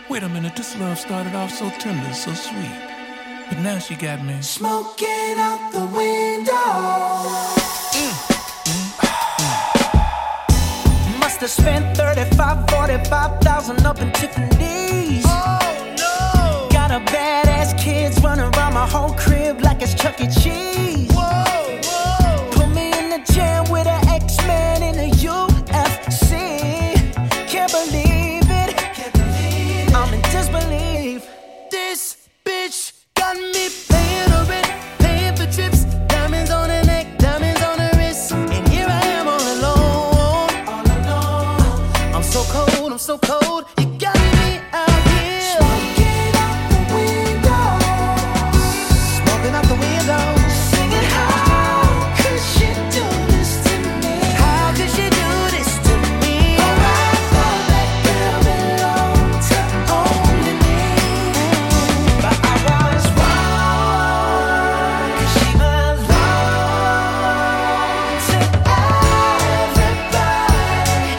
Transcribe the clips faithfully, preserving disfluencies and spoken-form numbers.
Wait a minute, this love started off so tender, so sweet. But now she got me smoking out the window. Mm. Must have spent thirty-five, forty-five thousand up in Tiffany's. Oh no! Got a badass kids running around my whole crib like it's Chuck E. Cheese. Whoa, whoa! Put me in the jam with an X-Man in the U F C. Can't believe it. Can't believe it. I'm in disbelief. This bitch got me paying her rent, paying for trips, diamonds on her neck, diamonds on her wrist, and here I am all alone. All alone. I'm so cold, I'm so cold. You got me out here smoking out the window, smoking out the window, singing how could she do this to me? How could she do this to me? Oh, I thought that girl belonged to only me, but I was wrong, 'cause she belonged to everybody,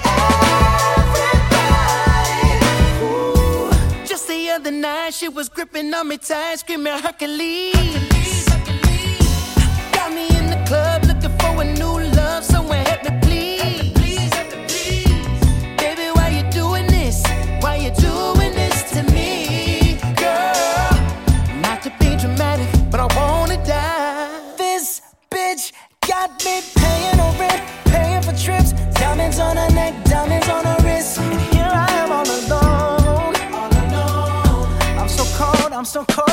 everybody. Ooh. Just the other night, she was gripping on me tight, screaming Hercules. Got me in the club looking for a new love, someone help me please. Baby, why you doing this? Why you doing this to me, girl? Not to be dramatic, but I wanna die. This bitch got me paying her rent, paying for trips, diamonds on her neck, diamonds on her wrist, and here I am all alone. All alone. I'm so cold, I'm so cold.